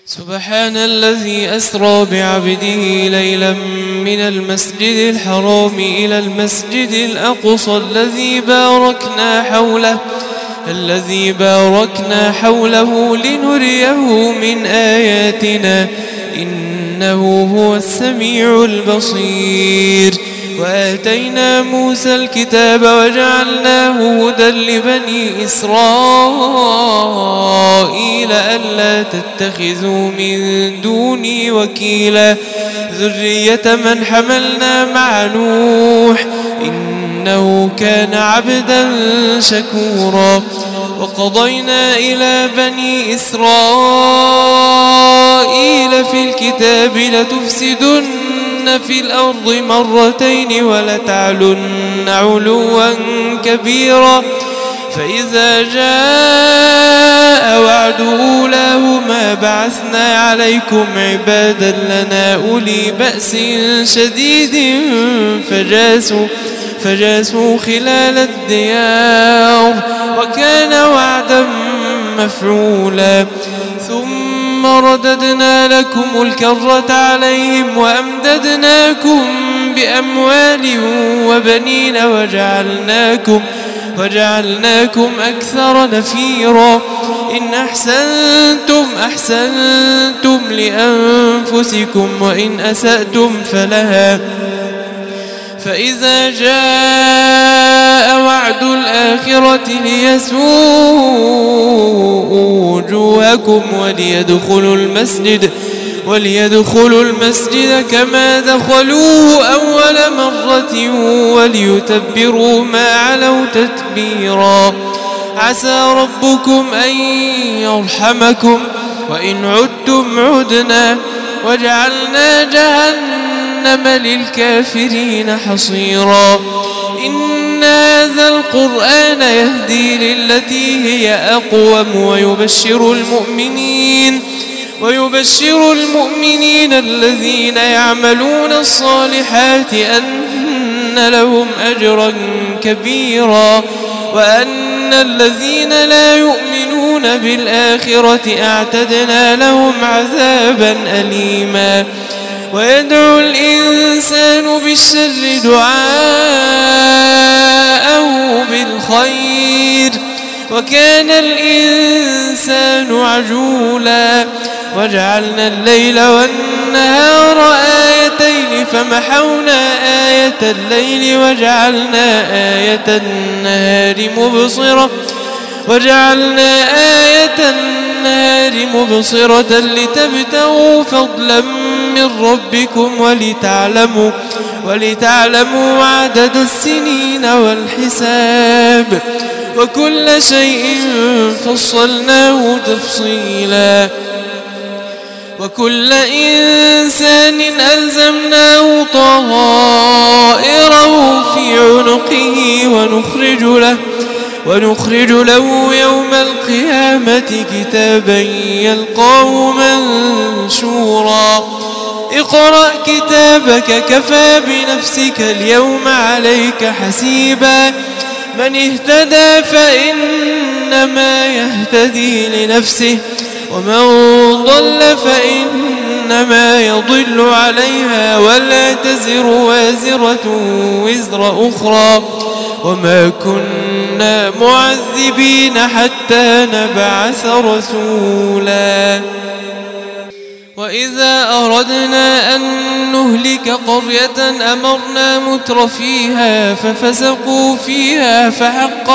سبحان الذي أسرى بعبده ليلا من المسجد الحرام إلى المسجد الأقصى الذي باركنا حوله لنريه من آياتنا إنه هو السميع البصير. وآتينا موسى الكتاب وجعلناه هدى لبني إسرائيل ألا تتخذوا من دوني وكيلا ذرية من حملنا مع نوح إنه كان عبدا شكورا. وقضينا إلى بني إسرائيل في الكتاب لتفسدن في الأرض مرتين ولتعلن علوا كبيرا فإذا جاء وعد أولاهما بعثنا عليكم عبادا لنا أولي بأس شديد فجاسوا خلال الديار وكان وعدا مفعولا. ثم رددنا لكم الكرة عليهم وأمددناكم بأموال وبنين وجعلناكم أكثر نفيرا. إن أحسنتم لأنفسكم وإن أسأتم فلها. فإذا جاء وعد الآخرة ليسوءوا وجوهكم وليدخلوا المسجد كما دخلوه أول مرة وليتبروا ما علوا تتبيرا. عسى ربكم أن يرحمكم وإن عدتم عدنا وجعلنا جهنم للكافرين حصيرا. إن هذا القرآن يهدي للتي هي أقوم ويبشر المؤمنين الذين يعملون الصالحات أن لهم أجرا كبيرا وأن الذين لا يؤمنون بالآخرة أعتدنا لهم عذابا أليما. ويدعو الإنسان بالشر دعاءه بالخير وكان الإنسان عجولا. وجعلنا الليل والنهار آيتين فمحونا آية الليل وجعلنا آية النهار مبصرة لتبتغوا فضلا من ربكم ولتعلموا عدد السنين والحساب وكل شيء فصلناه تفصيلا. وكل إنسان ألزمناه طائره في عنقه ونخرج له يوم القيامة كتابا يلقاه منشورا. اقرأ كتابك كفى بنفسك اليوم عليك حسيبا. من اهتدى فإنما يهتدي لنفسه ومن ضل فإنما يضل عليها ولا تزر وازرة وزر أخرى وما كنا معذبين حتى نبعث رسولا. وإذا أردنا أن نهلك قرية أمرنا متر فيها ففسقوا فيها فحق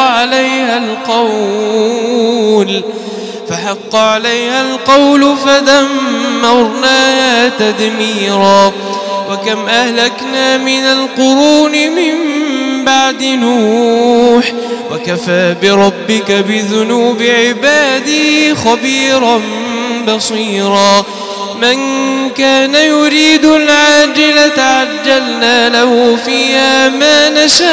عليها القول فدمرناها تدميرا. وكم أهلكنا من القرون من بعد نوح وكفى بربك بذنوب عباده خبيرا بصيرا. من كان يريد العاجلة عجلنا له فيها ما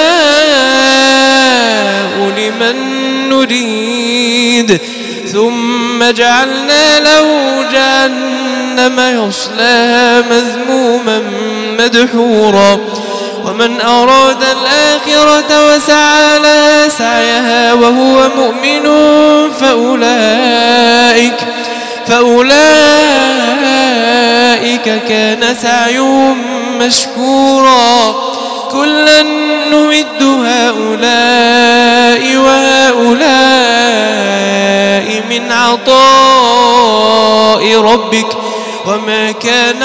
نشاء لمن نريد ثم جعلنا له جهنم يصلاها مذموما مدحورا. ومن أراد الآخرة وسعى لها سعيها وهو مؤمن فأولئك كان سعيهم مشكورا كلا نمد هؤلاء وهؤلاء من عطاء ربك وما كان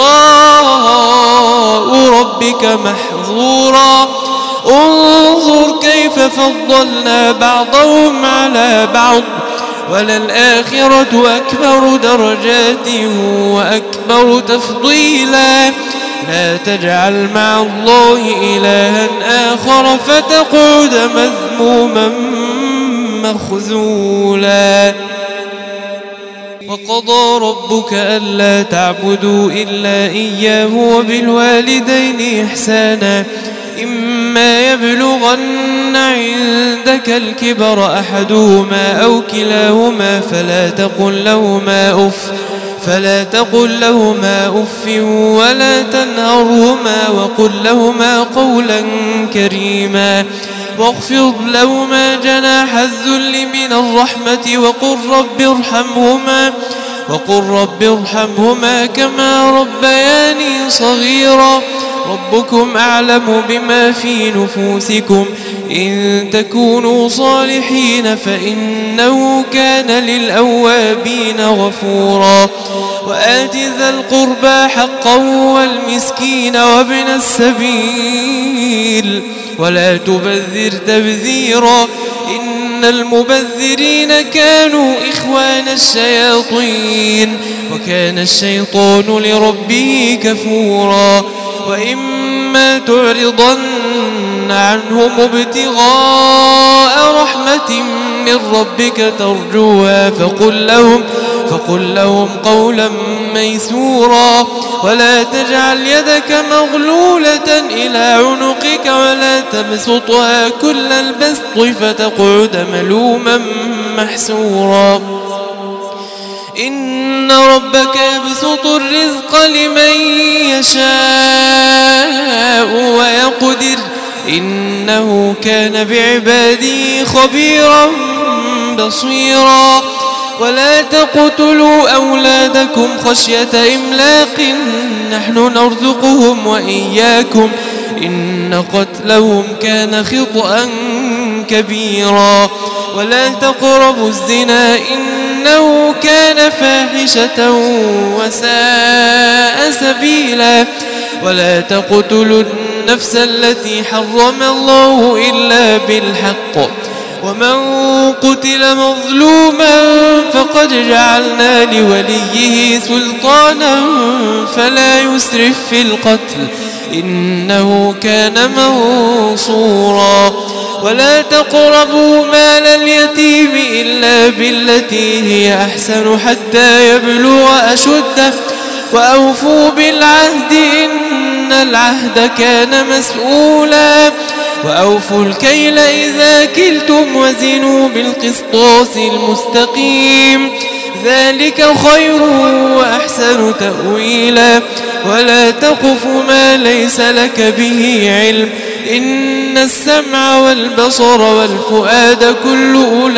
عطاء ربك محظورا انظر كيف فضلنا بعضهم على بعض وللآخرة أكبر درجات وأكبر تفضيلا لا تجعل مع الله إلها آخر فتقعد مذموما مخذولا وقضى ربك ألا تعبدوا إلا إياه وبالوالدين إحسانا إما يبلغن عندك الكبر أحدهما أو كلاهما فلا تقل لهما أف ولا تنهرهما وقل لهما قولا كريما واخفض لهما جناح الذل من الرحمة وقل رب ارحمهما كما ربياني صغيرا ربكم أعلم بما في نفوسكم إن تكونوا صالحين فإنه كان للأوابين غفورا وآت ذا القربى حقا والمسكين وابن السبيل ولا تبذر تبذيرا إن المبذرين كانوا إخوان الشياطين وكان الشيطان لربه كفورا وإما تعرضن عنهم ابتغاء رحمة من ربك ترجوها فقل لهم قولا ميسورا ولا تجعل يدك مغلولة إلى عنقك ولا تبسطها كل البسط فتقعد ملوما محسورا إن ربك يبسط الرزق لمن يشاء ويقدر إنه كان بعباده خبيرا بصيرا ولا تقتلوا أولادكم خشية إملاق نحن نرزقهم وإياكم إن قتلهم كان خطأ كبيرا ولا تقربوا الزنا إنه كان فاحشة وساء سبيلا ولا تقتلوا النفس التي حرم الله إلا بالحق ومن قتل مظلوما فقد جعلنا لوليه سلطانا فلا يسرف في القتل إنه كان منصورا ولا تقربوا مال اليتيم إلا بالتي هي أحسن حتى يبلغ أشده وأوفوا بالعهد إن العهد كان مسؤولا وأوفوا الكيل إذا كلتم وزنوا بالقسطاس المستقيم ذلك خير وأحسن تأويلا ولا تقف ما ليس لك به علم إن السمع والبصر والفؤاد كل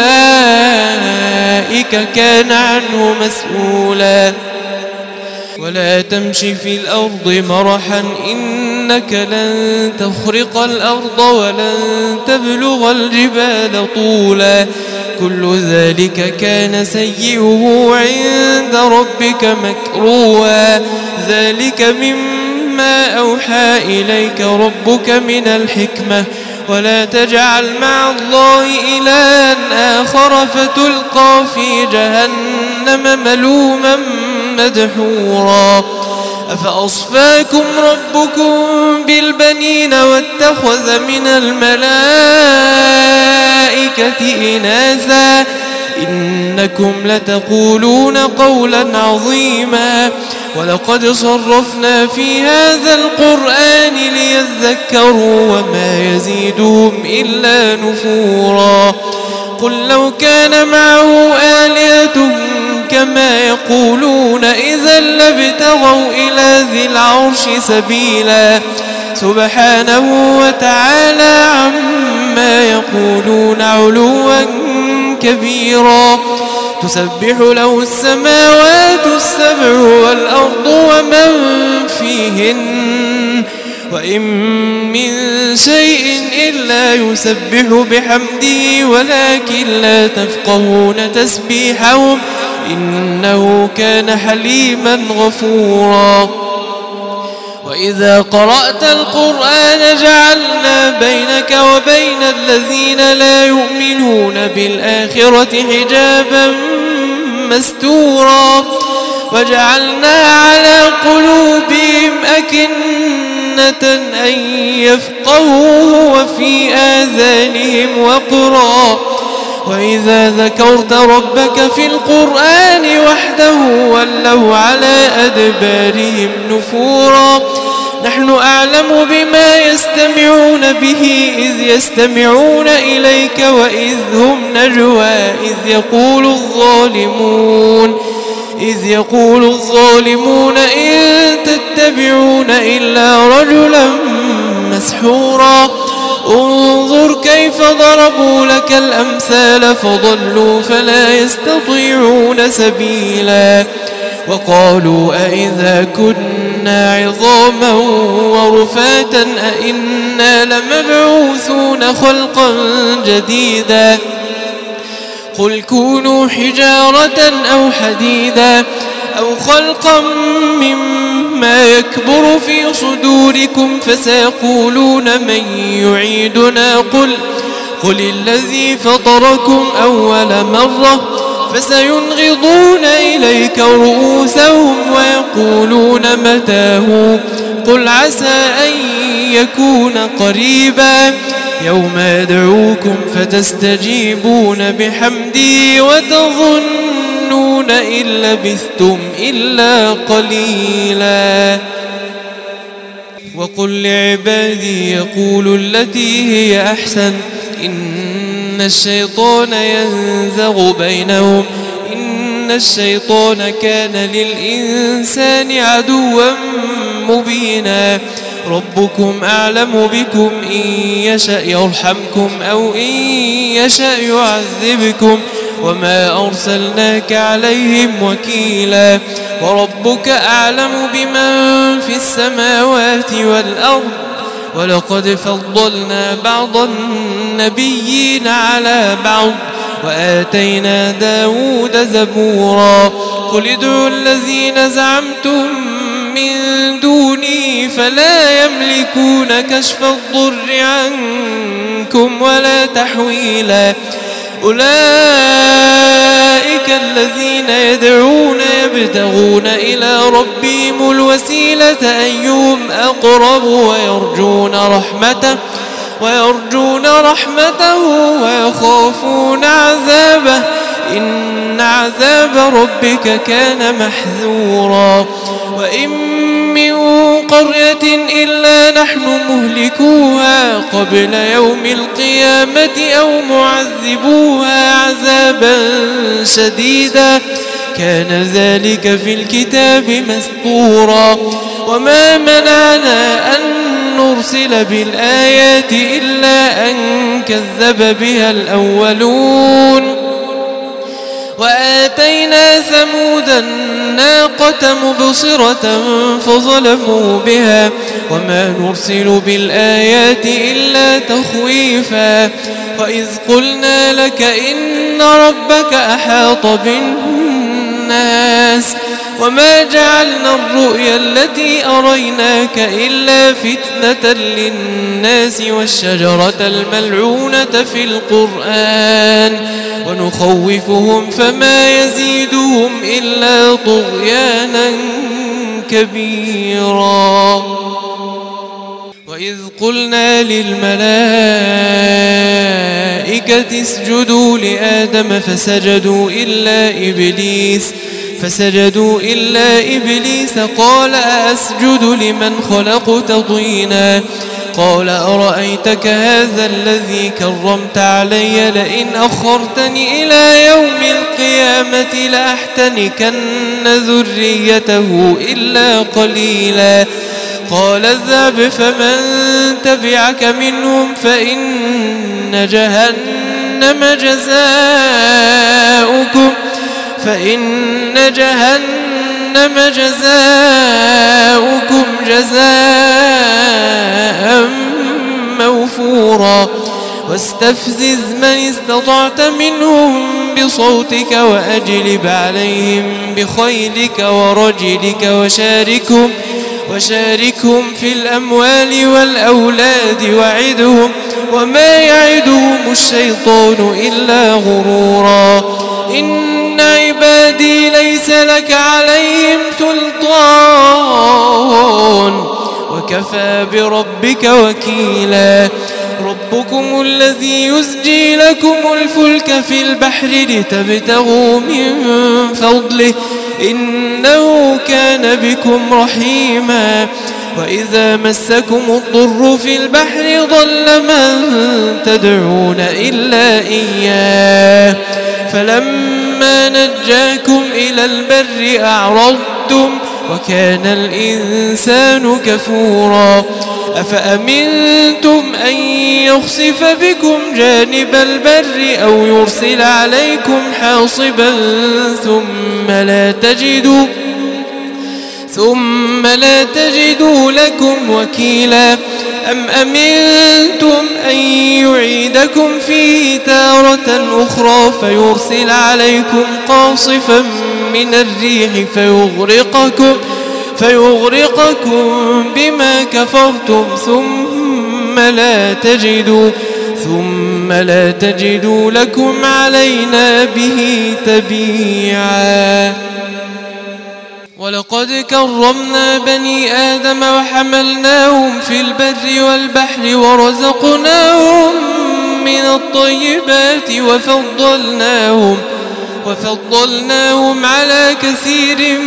أولئك كان عنه مسؤولا ولا تمش في الأرض مرحا إنك لن تخرق الأرض ولن تبلغ الجبال طولا كل ذلك كان سيئه عند ربك مكروها ذلك مما أوحى إليك ربك من الحكمة ولا تجعل مع الله إلها آخر فتلقى في جهنم ملوما مدحورا أفأصفاكم ربكم بالبنين واتخذ من الملائكة إناثا إنكم لتقولون قولا عظيما ولقد صرفنا في هذا القرآن ليذكروا وما يزيدهم إلا نفورا قل لو كان معه آلهة كما يقولون إذا لابتغوا إلى ذي العرش سبيلا سبحانه وتعالى عما يقولون علوا كبيرا تسبح له السماوات السبع والأرض ومن فيهن وإن من شيء إلا يسبح بحمده ولكن لا تفقهون تسبيحهم إنه كان حليما غفورا وإذا قرأت القرآن جعلنا بينك وبين الذين لا يؤمنون بالآخرة حجابا مستورا وجعلنا على قلوبهم أكنة أن يفقهوه وفي آذانهم وقرا وإذا ذكرت ربك في القرآن وحده ولوا على أدبارهم نفورا نحن أعلم بما يستمعون به إذ يستمعون إليك وإذ هم نجوى إذ يقول الظالمون إن تتبعون إلا رجلا مسحورا انظر كيف ضربوا لك الأمثال فضلوا فلا يستطيعون سبيلا وقالوا أئذا كنا عظاما ورفاتا أئنا لمبعوثون خلقا جديدا قل كونوا حجارة أو حديدا أو خلقا مما يكبر في صدوركم فسيقولون من يعيدنا قل الذي فطركم أول مرة فسينغضون إليك رؤوسهم ويقولون متاه قل عسى أن يكون قريبا يوم يدعوكم فتستجيبون بحمده وتظنون إن لبثتم إلا قليلا وقل لعبادي يقولوا التي هي أحسن إن الشيطان ينزغ بينهم إن الشيطان كان للإنسان عدوا مبينا ربكم أعلم بكم إن يشأ يرحمكم أو إن يشأ يعذبكم وما أرسلناك عليهم وكيلا وربك أعلم بمن في السماوات والأرض ولقد فضلنا بعض النبيين على بعض وآتينا داود زبورا قل ادعوا الذين زعمتم من دوني فلا يملكون كشف الضر عنكم ولا تحويلا أولئك الذين يدعون يبتغون إلى ربهم الوسيلة أيهم أقرب ويرجون رحمته ويخافون عذابه إن عذاب ربك كان محذورا وإن من قرية إلا نحن مهلكوها قبل يوم القيامة أو معذبوها عذابا شديدا كان ذلك في الكتاب مسطورا وما منعنا أن نرسل بالآيات إلا أن كذب بها الأولون وآتينا ثمود الناقة مبصرة فظلموا بها وما نرسل بالآيات إلا تخويفا وإذ قلنا لك إن ربك أحاط بالناس وما جعلنا الرؤيا التي أريناك إلا فتنة للناس والشجرة الملعونة في القرآن ونخوفهم فما يزيدهم إلا طغيانا كبيرا وإذ قلنا للملائكة اسجدوا لآدم فسجدوا إلا إبليس قال أسجد لمن خلقت طينا قال أرأيتك هذا الذي كرمت علي لئن أخرتني إلى يوم القيامة لأحتنكن ذريته إلا قليلا قال اذهب فمن تبعك منهم فإن جهنم جزاؤكم فإن جهنم جزاؤكم جزاء موفورا واستفزز من استطعت منهم بصوتك وأجلب عليهم بخيلك ورجلك وشاركهم في الأموال والأولاد وعدهم وما يعدهم الشيطان إلا غرورا إن عبادي ليس لك عليهم سلطان وكفى بربك وكيلا ربكم الذي يزجي لكم الفلك في البحر لتبتغوا من فضله إنه كان بكم رحيما وإذا مسكم الضر في البحر ضل من تدعون إلا إياه فلما نجاكم إلى البر أعرضتم وكان الإنسان كفورا أفأمنتم أن يخسف بكم جانب البر أو يرسل عليكم حاصبا ثم لا تجدوا لكم وكيلا أم أمنتم أن يعيدكم فيه تارة أخرى فيرسل عليكم قاصفا من الريح فيغرقكم بما كفرتم ثم لا تجدوا لكم علينا به تبيعا ولقد كرمنا بني آدم وحملناهم في البر والبحر ورزقناهم من الطيبات وفضلناهم على كثير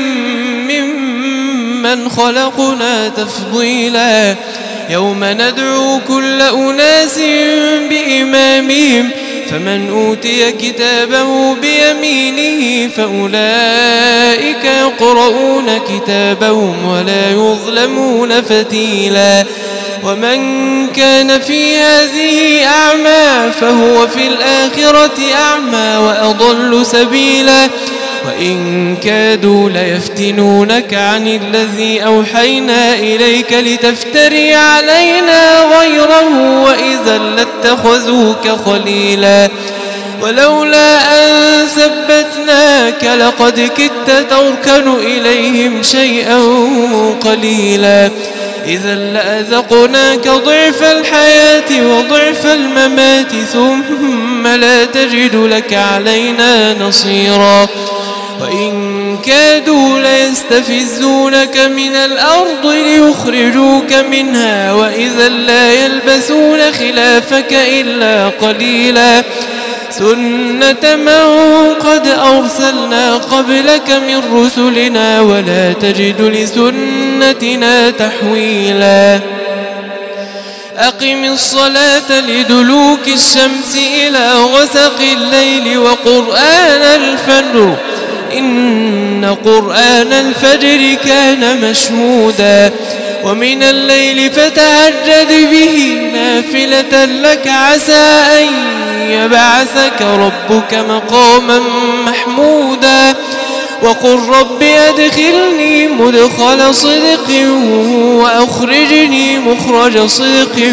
ممن خلقنا تفضيلا يوم ندعو كل أناس بإمامهم فمن أوتي كتابه بيمينه فأولئك يقرؤون كتابهم ولا يظلمون فتيلا ومن كان في هذه أعمى فهو في الآخرة أعمى وأضل سبيلا وإن كادوا ليفتنونك عن الذي أوحينا إليك لتفتري علينا غيره وإذا لاتخذوك خليلا ولولا أن ثبتناك لقد كدت تركن إليهم شيئا قليلا إذا لأذقناك ضعف الحياة وضعف الممات ثم لا تجد لك علينا نصيرا وإن كادوا ليستفزونك من الأرض ليخرجوك منها وإذا لا يلبثون خلافك إلا قليلا سنة من قد أرسلنا قبلك من رسلنا ولا تجد لسنتنا تحويلا أقم الصلاة لدلوك الشمس إلى غسق الليل وقرآن الفجر إن قرآن الفجر كان مشهودا ومن الليل فتهجد به نافلة لك عسى أن يبعثك ربك مقاما محمودا وقل رب أدخلني مدخل صدق وأخرجني مخرج صدق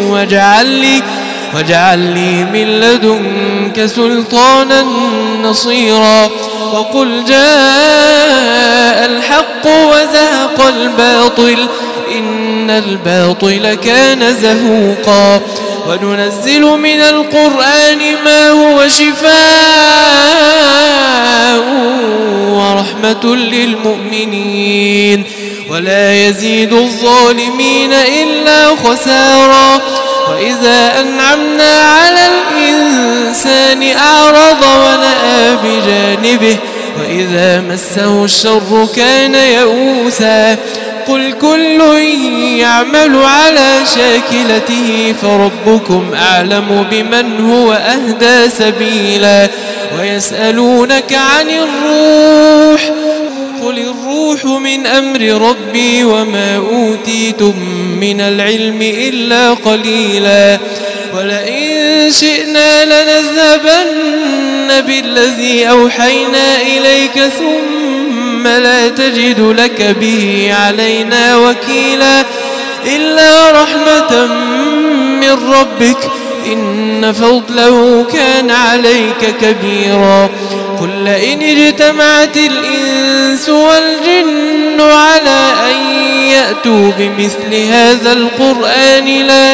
واجعل لي من لدنك سلطانا نصيرا وقل جاء الحق وزهق الباطل إن الباطل كان زهوقا وننزل من القرآن ما هو شفاء ورحمة للمؤمنين ولا يزيد الظالمين إلا خسارا وإذا أنعمنا على الإنسان أعرض ونأى بجانبه وإذا مسه الشر كان يئوسا قل كل يعمل على شاكلته فربكم أعلم بمن هو أهدى سبيلا ويسألونك عن الروح قل الروح من أمر ربي وما أوتيتم من العلم إلا قليلا ولئن شئنا لنذهبن بالذي أوحينا إليك ثم لا تجد لك به علينا وكيلا إلا رحمة من ربك إن فضله كان عليك كبيرا قل لئن اجتمعت الإنس والجن على أن يأتوا بمثل هذا القرآن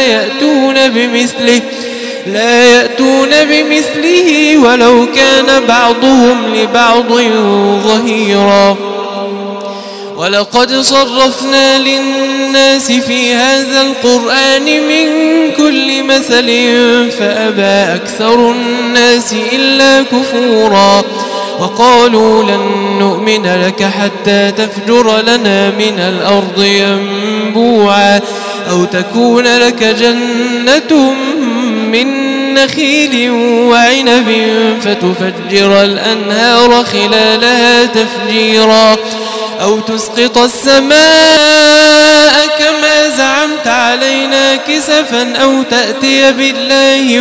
لا يأتون بمثله ولو كان بعضهم لبعض ظهيرا ولقد صرفنا للناس في هذا القرآن من كل مثل فأبى أكثر الناس إلا كفورا وقالوا لن نؤمن لك حتى تفجر لنا من الأرض ينبوعا أو تكون لك جنة من نخيل وعنب فتفجر الأنهار خلالها تفجيرا أو تسقط السماء كما زعمت علينا كسفا أو تأتي بالله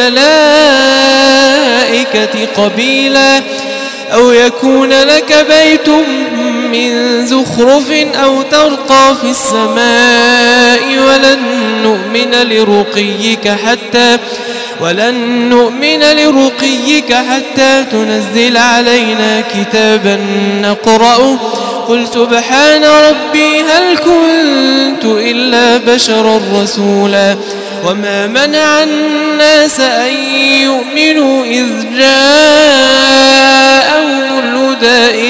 والملائكة قبيلا أو يكون لك بيت من زخرف أو ترقى في السماء ولن نؤمن لرقيك حتى تنزل علينا كتابا نقرأه قل سبحان ربي هل كنت إلا بشرا رسولا وما منع الناس أن يؤمنوا إذ جاءهم الهدى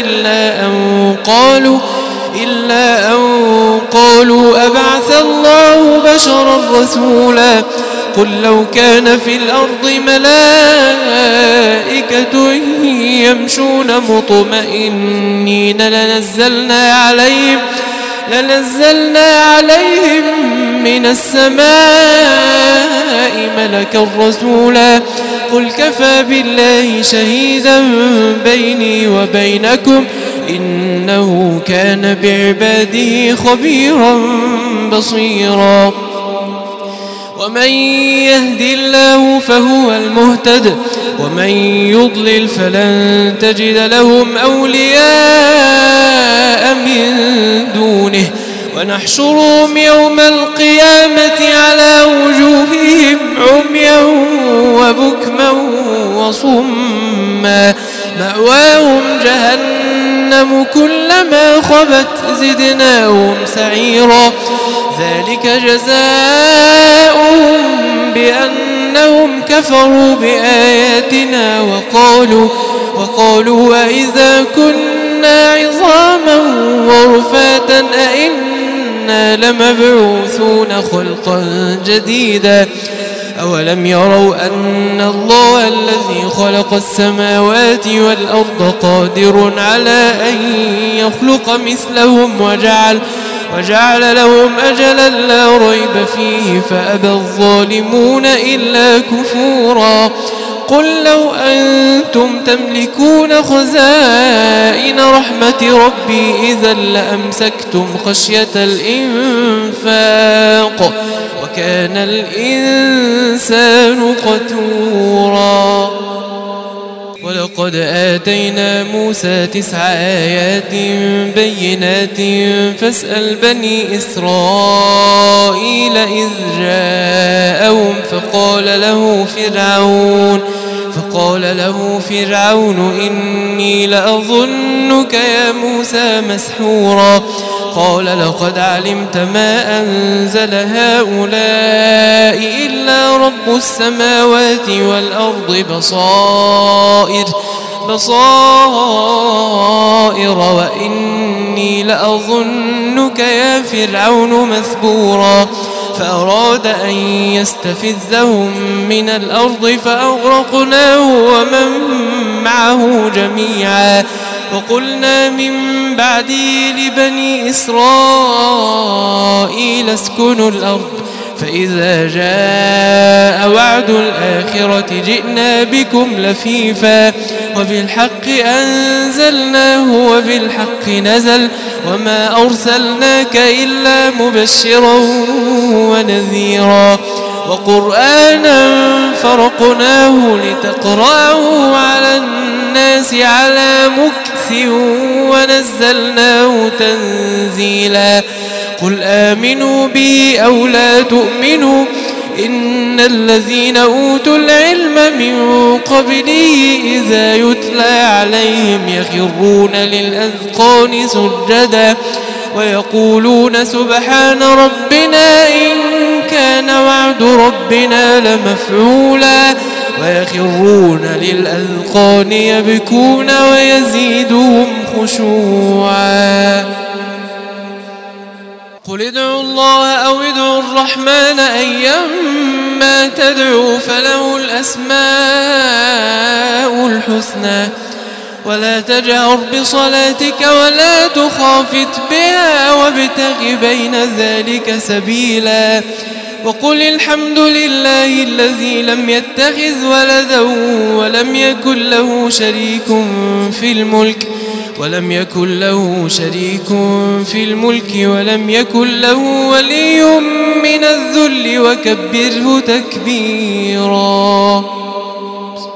إلا أن قالوا أبعث الله بشرا رسولا قل لو كان في الأرض ملائكة يمشون مطمئنين لنزلنا عليهم من السماء ملكا رسولا قل كفى بالله شهيدا بيني وبينكم إنه كان بعباده خبيرا بصيرا ومن يهد الله فهو المهتد ومن يضلل فلن تجد لهم أولياء من دونه ونحشرهم يوم القيامة على وجوههم عميا وبكما وصما مأواهم جهنم كلما خبت زدناهم سعيرا ذلك جزاؤهم بأنهم كفروا بآياتنا وقالوا وإذا كنا عظاما ورفاتا أئنا لمبعوثون خلقا جديدا أولم يروا أن الله الذي خلق السماوات والأرض قادر على أن يخلق مثلهم وجعل لهم أجلا لا ريب فيه فأبى الظالمون إلا كفورا قل لو أنتم تملكون خزائن رحمة ربي إذا لأمسكتم خشية الإنفاق وكان الإنسان قتورا ولقد آتينا موسى 9 آيات بينات فاسأل بني إسرائيل إذ جاءهم فقال له فرعون إني لأظنك يا موسى مسحورا قال لقد علمت ما أنزل هؤلاء إلا رب السماوات والأرض بصائر وإني لأظنك يا فرعون مثبورا فأراد أن يستفزهم من الأرض فأغرقناه ومن معه جميعا وقلنا من بعده لبني إسرائيل اسكنوا الأرض فإذا جاء وعد الآخرة جئنا بكم لفيفا وبالحق أنزلناه وبالحق نزل وما أرسلناك إلا مبشرا ونذيرا وقرآنا فرقناه لتقرأه على الناس على مكث ونزلناه تنزيلا قل آمنوا به أو لا تؤمنوا إن الذين أوتوا العلم من قبله إذا يتلى عليهم يخرون للأذقان سجدا ويقولون سبحان ربنا إن كان وعد ربنا لمفعولا ويخرون للأذقان يبكون ويزيدهم خشوعا قل ادعوا الله أو ادعوا الرحمن أيما تدعوا فله الأسماء الحسنى ولا تجهر بصلاتك ولا تخافت بها وابتغ بين ذلك سبيلا وقل الحمد لله الذي لم يتخذ ولدا ولم يكن له شريك في الملك ولم يكن له ولي من الذل وكبره تكبيرا